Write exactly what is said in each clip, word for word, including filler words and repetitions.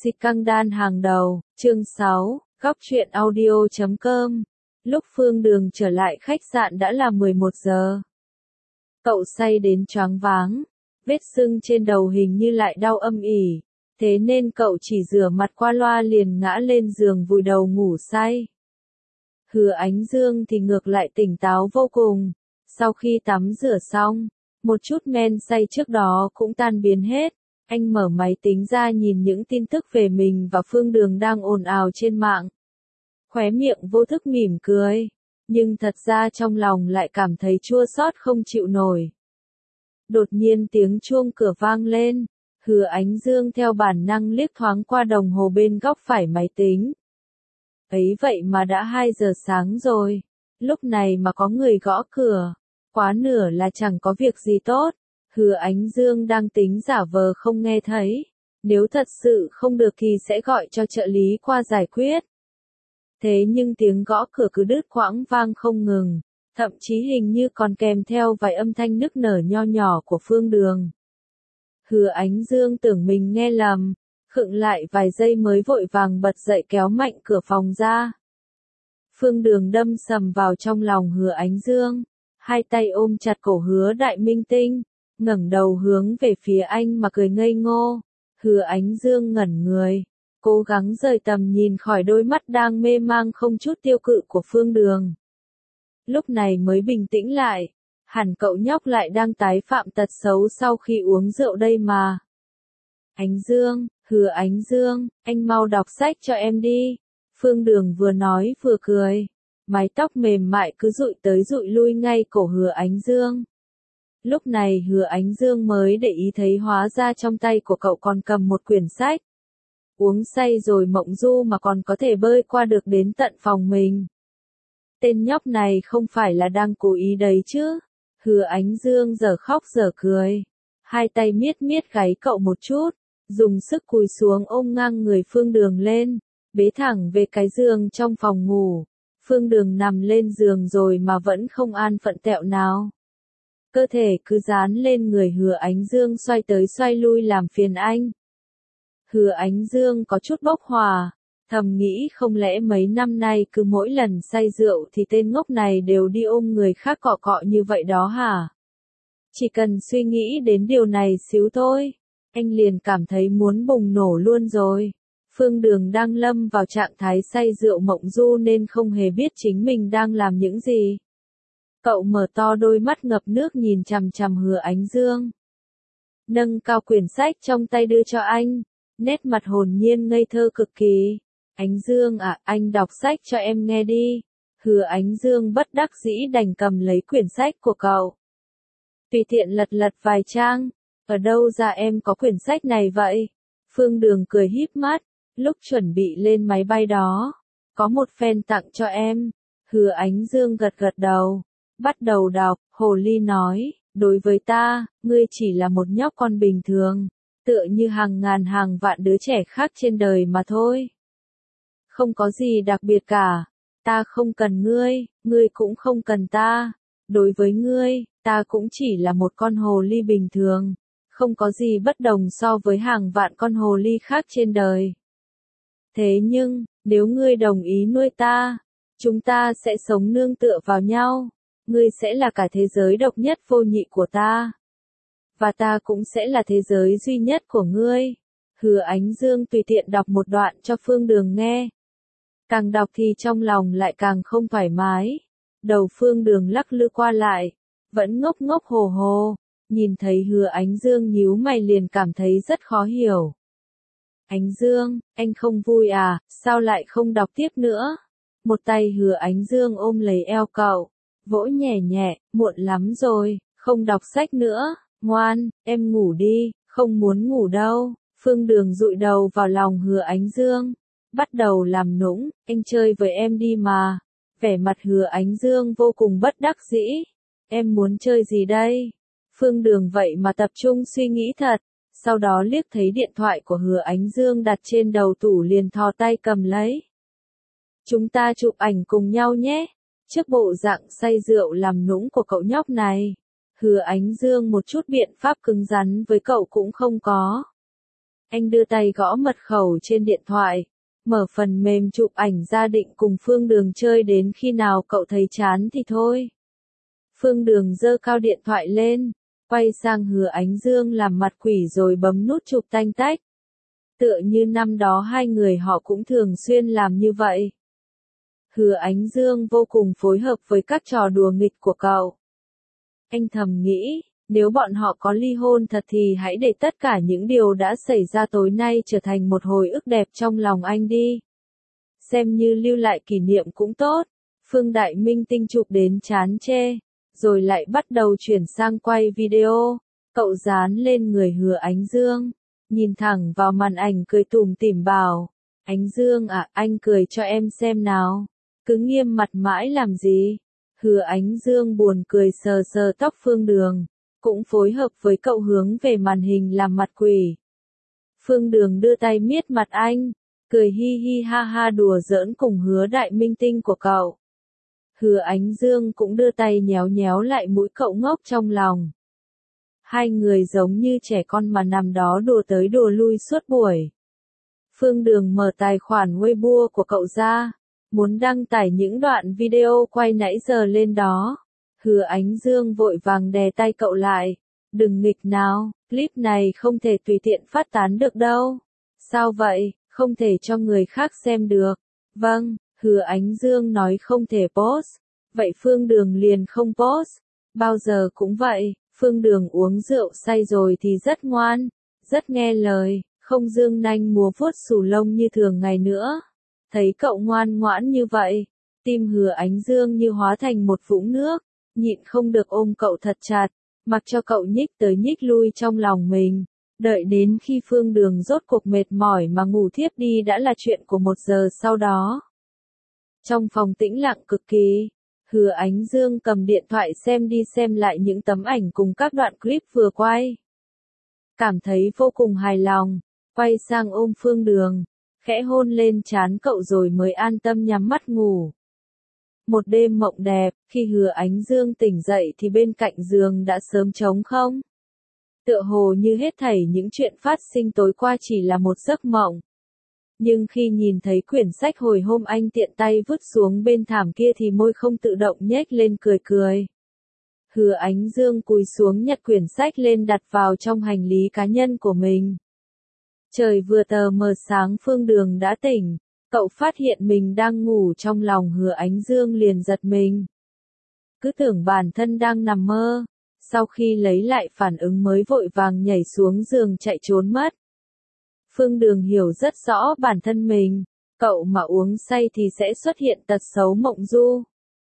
Xì căng đan hàng đầu, chương sáu, góc truyện audio chấm com. Lúc Phương Đường trở lại khách sạn đã là mười một giờ. Cậu say đến choáng váng, vết sưng trên đầu hình như lại đau âm ỉ, thế nên cậu chỉ rửa mặt qua loa liền ngã lên giường vùi đầu ngủ say. Hứa Ánh Dương thì ngược lại tỉnh táo vô cùng, sau khi tắm rửa xong, một chút men say trước đó cũng tan biến hết. Anh mở máy tính ra nhìn những tin tức về mình và Phương Đường đang ồn ào trên mạng. Khóe miệng vô thức mỉm cười, nhưng thật ra trong lòng lại cảm thấy chua xót không chịu nổi. Đột nhiên tiếng chuông cửa vang lên, Hứa Ánh Dương theo bản năng liếc thoáng qua đồng hồ bên góc phải máy tính. Ấy vậy mà đã hai giờ sáng rồi, lúc này mà có người gõ cửa, quá nửa là chẳng có việc gì tốt. Hứa Ánh Dương đang tính giả vờ không nghe thấy, nếu thật sự không được thì sẽ gọi cho trợ lý qua giải quyết. Thế nhưng tiếng gõ cửa cứ đứt quãng vang không ngừng, thậm chí hình như còn kèm theo vài âm thanh nức nở nho nhỏ của Phương Đường. Hứa Ánh Dương tưởng mình nghe lầm, khựng lại vài giây mới vội vàng bật dậy kéo mạnh cửa phòng ra. Phương Đường đâm sầm vào trong lòng Hứa Ánh Dương, hai tay ôm chặt cổ Hứa Đại Minh Tinh, ngẩng đầu hướng về phía anh mà cười ngây ngô. Hứa Ánh Dương ngẩn người, cố gắng rời tầm nhìn khỏi đôi mắt đang mê mang không chút tiêu cự của Phương Đường. Lúc này mới bình tĩnh lại, hẳn cậu nhóc lại đang tái phạm tật xấu sau khi uống rượu đây mà. Ánh Dương, Hứa Ánh Dương, anh mau đọc sách cho em đi. Phương Đường vừa nói vừa cười, mái tóc mềm mại cứ dụi tới dụi lui ngay cổ Hứa Ánh Dương. Lúc này Hứa Ánh Dương mới để ý thấy hóa ra trong tay của cậu còn cầm một quyển sách. Uống say rồi mộng du mà còn có thể bơi qua được đến tận phòng mình. Tên nhóc này không phải là đang cố ý đấy chứ. Hứa Ánh Dương giờ khóc giờ cười, hai tay miết miết gáy cậu một chút, dùng sức cúi xuống ôm ngang người Phương Đường lên, bế thẳng về cái giường trong phòng ngủ. Phương Đường nằm lên giường rồi mà vẫn không an phận tẹo nào. Cơ thể cứ dán lên người Hứa Ánh Dương xoay tới xoay lui làm phiền anh. Hứa Ánh Dương có chút bốc hỏa, thầm nghĩ không lẽ mấy năm nay cứ mỗi lần say rượu thì tên ngốc này đều đi ôm người khác cọ cọ như vậy đó hả? Chỉ cần suy nghĩ đến điều này xíu thôi, anh liền cảm thấy muốn bùng nổ luôn rồi. Phương Đường đang lâm vào trạng thái say rượu mộng du nên không hề biết chính mình đang làm những gì. Cậu mở to đôi mắt ngập nước nhìn chằm chằm Hứa Ánh Dương. Nâng cao quyển sách trong tay đưa cho anh, nét mặt hồn nhiên ngây thơ cực kỳ. Ánh Dương à, anh đọc sách cho em nghe đi. Hứa Ánh Dương bất đắc dĩ đành cầm lấy quyển sách của cậu. Tùy tiện lật lật vài trang, ở đâu ra em có quyển sách này vậy? Phương Đường cười híp mắt, lúc chuẩn bị lên máy bay đó, có một fan tặng cho em. Hứa Ánh Dương gật gật đầu, bắt đầu đọc. Hồ ly nói, đối với ta, ngươi chỉ là một nhóc con bình thường, tựa như hàng ngàn hàng vạn đứa trẻ khác trên đời mà thôi. Không có gì đặc biệt cả, ta không cần ngươi, ngươi cũng không cần ta. Đối với ngươi, ta cũng chỉ là một con hồ ly bình thường, không có gì bất đồng so với hàng vạn con hồ ly khác trên đời. Thế nhưng, nếu ngươi đồng ý nuôi ta, chúng ta sẽ sống nương tựa vào nhau. Ngươi sẽ là cả thế giới độc nhất vô nhị của ta. Và ta cũng sẽ là thế giới duy nhất của ngươi. Hứa Ánh Dương tùy tiện đọc một đoạn cho Phương Đường nghe. Càng đọc thì trong lòng lại càng không thoải mái. Đầu Phương Đường lắc lư qua lại, vẫn ngốc ngốc hồ hồ. Nhìn thấy Hứa Ánh Dương nhíu mày liền cảm thấy rất khó hiểu. Ánh Dương, anh không vui à, sao lại không đọc tiếp nữa? Một tay Hứa Ánh Dương ôm lấy eo cậu, vỗ nhẹ nhẹ, muộn lắm rồi, không đọc sách nữa, ngoan, em ngủ đi, không muốn ngủ đâu. Phương Đường dụi đầu vào lòng Hứa Ánh Dương, bắt đầu làm nũng, anh chơi với em đi mà. Vẻ mặt Hứa Ánh Dương vô cùng bất đắc dĩ, em muốn chơi gì đây? Phương Đường vậy mà tập trung suy nghĩ thật, sau đó liếc thấy điện thoại của Hứa Ánh Dương đặt trên đầu tủ liền thò tay cầm lấy. Chúng ta chụp ảnh cùng nhau nhé. Trước bộ dạng say rượu làm nũng của cậu nhóc này, Hứa Ánh Dương một chút biện pháp cứng rắn với cậu cũng không có. Anh đưa tay gõ mật khẩu trên điện thoại, mở phần mềm chụp ảnh ra định cùng Phương Đường chơi đến khi nào cậu thấy chán thì thôi. Phương Đường giơ cao điện thoại lên, quay sang Hứa Ánh Dương làm mặt quỷ rồi bấm nút chụp tanh tách. Tựa như năm đó hai người họ cũng thường xuyên làm như vậy. Hứa Ánh Dương vô cùng phối hợp với các trò đùa nghịch của cậu. Anh thầm nghĩ, nếu bọn họ có ly hôn thật thì hãy để tất cả những điều đã xảy ra tối nay trở thành một hồi ức đẹp trong lòng anh đi. Xem như lưu lại kỷ niệm cũng tốt. Phương Đại Minh Tinh chụp đến chán chê, rồi lại bắt đầu chuyển sang quay video. Cậu dán lên người Hứa Ánh Dương, nhìn thẳng vào màn ảnh cười tủm tỉm bảo, Ánh Dương à, anh cười cho em xem nào. Cứ nghiêm mặt mãi làm gì? Hứa Ánh Dương buồn cười sờ sờ tóc Phương Đường, cũng phối hợp với cậu hướng về màn hình làm mặt quỷ. Phương Đường đưa tay miết mặt anh, cười hi hi ha ha đùa giỡn cùng Hứa Đại Minh Tinh của cậu. Hứa Ánh Dương cũng đưa tay nhéo nhéo lại mũi cậu ngốc trong lòng. Hai người giống như trẻ con mà nằm đó đùa tới đùa lui suốt buổi. Phương Đường mở tài khoản Weibo của cậu ra, muốn đăng tải những đoạn video quay nãy giờ lên đó. Hứa Ánh Dương vội vàng đè tay cậu lại. Đừng nghịch nào, clip này không thể tùy tiện phát tán được đâu. Sao vậy, không thể cho người khác xem được. Vâng, Hứa Ánh Dương nói không thể post. Vậy Phương Đường liền không post. Bao giờ cũng vậy, Phương Đường uống rượu say rồi thì rất ngoan, rất nghe lời, không dương nanh múa vuốt xù lông như thường ngày nữa. Thấy cậu ngoan ngoãn như vậy, tim Hứa Ánh Dương như hóa thành một vũng nước, nhịn không được ôm cậu thật chặt, mặc cho cậu nhích tới nhích lui trong lòng mình. Đợi đến khi Phương Đường rốt cuộc mệt mỏi mà ngủ thiếp đi đã là chuyện của một giờ sau đó. Trong phòng tĩnh lặng cực kỳ, Hứa Ánh Dương cầm điện thoại xem đi xem lại những tấm ảnh cùng các đoạn clip vừa quay. Cảm thấy vô cùng hài lòng, quay sang ôm Phương Đường, khẽ hôn lên trán cậu rồi mới an tâm nhắm mắt ngủ. Một đêm mộng đẹp, khi Hứa Ánh Dương tỉnh dậy thì bên cạnh giường đã sớm trống không. Tựa hồ như hết thảy những chuyện phát sinh tối qua chỉ là một giấc mộng. Nhưng khi nhìn thấy quyển sách hồi hôm anh tiện tay vứt xuống bên thảm kia thì môi không tự động nhếch lên cười cười. Hứa Ánh Dương cúi xuống nhặt quyển sách lên đặt vào trong hành lý cá nhân của mình. Trời vừa tờ mờ sáng Phương Đường đã tỉnh, cậu phát hiện mình đang ngủ trong lòng Hứa Ánh Dương liền giật mình. Cứ tưởng bản thân đang nằm mơ, sau khi lấy lại phản ứng mới vội vàng nhảy xuống giường chạy trốn mất. Phương Đường hiểu rất rõ bản thân mình, cậu mà uống say thì sẽ xuất hiện tật xấu mộng du.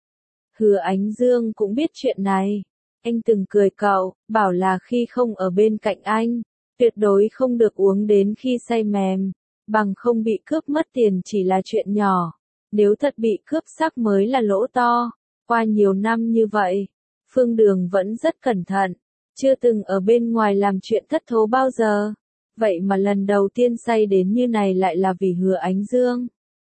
Hứa Ánh Dương cũng biết chuyện này, anh từng cười cậu, bảo là khi không ở bên cạnh anh, tuyệt đối không được uống đến khi say mềm, bằng không bị cướp mất tiền chỉ là chuyện nhỏ, nếu thật bị cướp xác mới là lỗ to. Qua nhiều năm như vậy, Phương Đường vẫn rất cẩn thận, chưa từng ở bên ngoài làm chuyện thất thố bao giờ. Vậy mà lần đầu tiên say đến như này lại là vì Hứa Ánh Dương.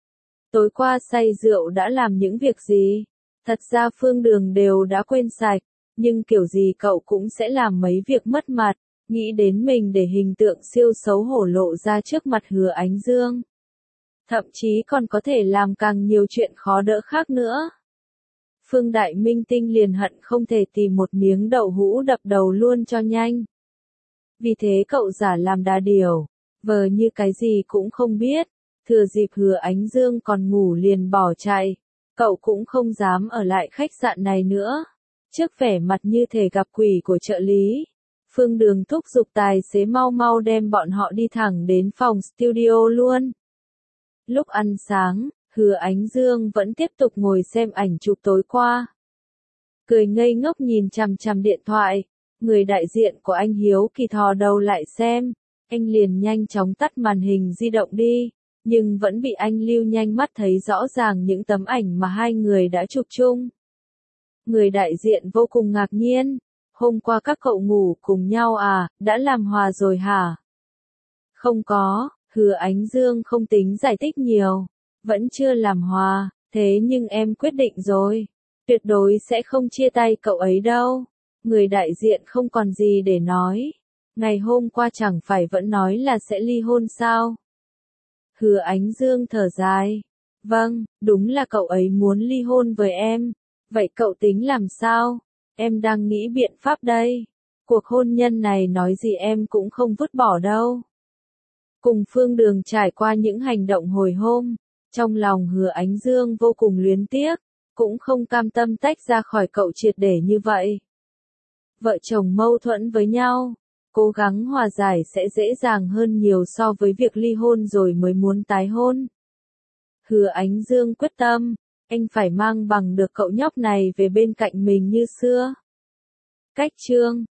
Tối qua say rượu đã làm những việc gì? Thật ra Phương Đường đều đã quên sạch, nhưng kiểu gì cậu cũng sẽ làm mấy việc mất mặt, nghĩ đến mình để hình tượng siêu xấu hổ lộ ra trước mặt Hứa Ánh Dương. Thậm chí còn có thể làm càng nhiều chuyện khó đỡ khác nữa. Phương Đại Minh Tinh liền hận không thể tìm một miếng đậu hũ đập đầu luôn cho nhanh. Vì thế cậu giả làm đà điểu, vờ như cái gì cũng không biết, thừa dịp Hứa Ánh Dương còn ngủ liền bỏ chạy. Cậu cũng không dám ở lại khách sạn này nữa. Trước vẻ mặt như thể gặp quỷ của trợ lý, Phương Đường thúc giục tài xế mau mau đem bọn họ đi thẳng đến phòng studio luôn. Lúc ăn sáng, Hứa Ánh Dương vẫn tiếp tục ngồi xem ảnh chụp tối qua. Cười ngây ngốc nhìn chằm chằm điện thoại, người đại diện của anh hiếu kỳ thò đầu lại xem, anh liền nhanh chóng tắt màn hình di động đi, nhưng vẫn bị anh lưu nhanh mắt thấy rõ ràng những tấm ảnh mà hai người đã chụp chung. Người đại diện vô cùng ngạc nhiên, hôm qua các cậu ngủ cùng nhau à, đã làm hòa rồi hả? Không có, Hứa Ánh Dương không tính giải thích nhiều, vẫn chưa làm hòa, thế nhưng em quyết định rồi, tuyệt đối sẽ không chia tay cậu ấy đâu. Người đại diện không còn gì để nói, Ngày hôm qua chẳng phải vẫn nói là sẽ ly hôn sao? Hứa Ánh Dương thở dài. Vâng, đúng là cậu ấy muốn ly hôn với em. Vậy cậu tính làm sao? Em đang nghĩ biện pháp đây. Cuộc hôn nhân này nói gì em cũng không vứt bỏ đâu. Cùng Phương Đường trải qua những hành động hồi hôm, trong lòng Hứa Ánh Dương vô cùng luyến tiếc, cũng không cam tâm tách ra khỏi cậu triệt để như vậy. Vợ chồng mâu thuẫn với nhau, cố gắng hòa giải sẽ dễ dàng hơn nhiều so với việc ly hôn rồi mới muốn tái hôn. Hứa Ánh Dương quyết tâm, anh phải mang bằng được cậu nhóc này về bên cạnh mình như xưa. Cách chương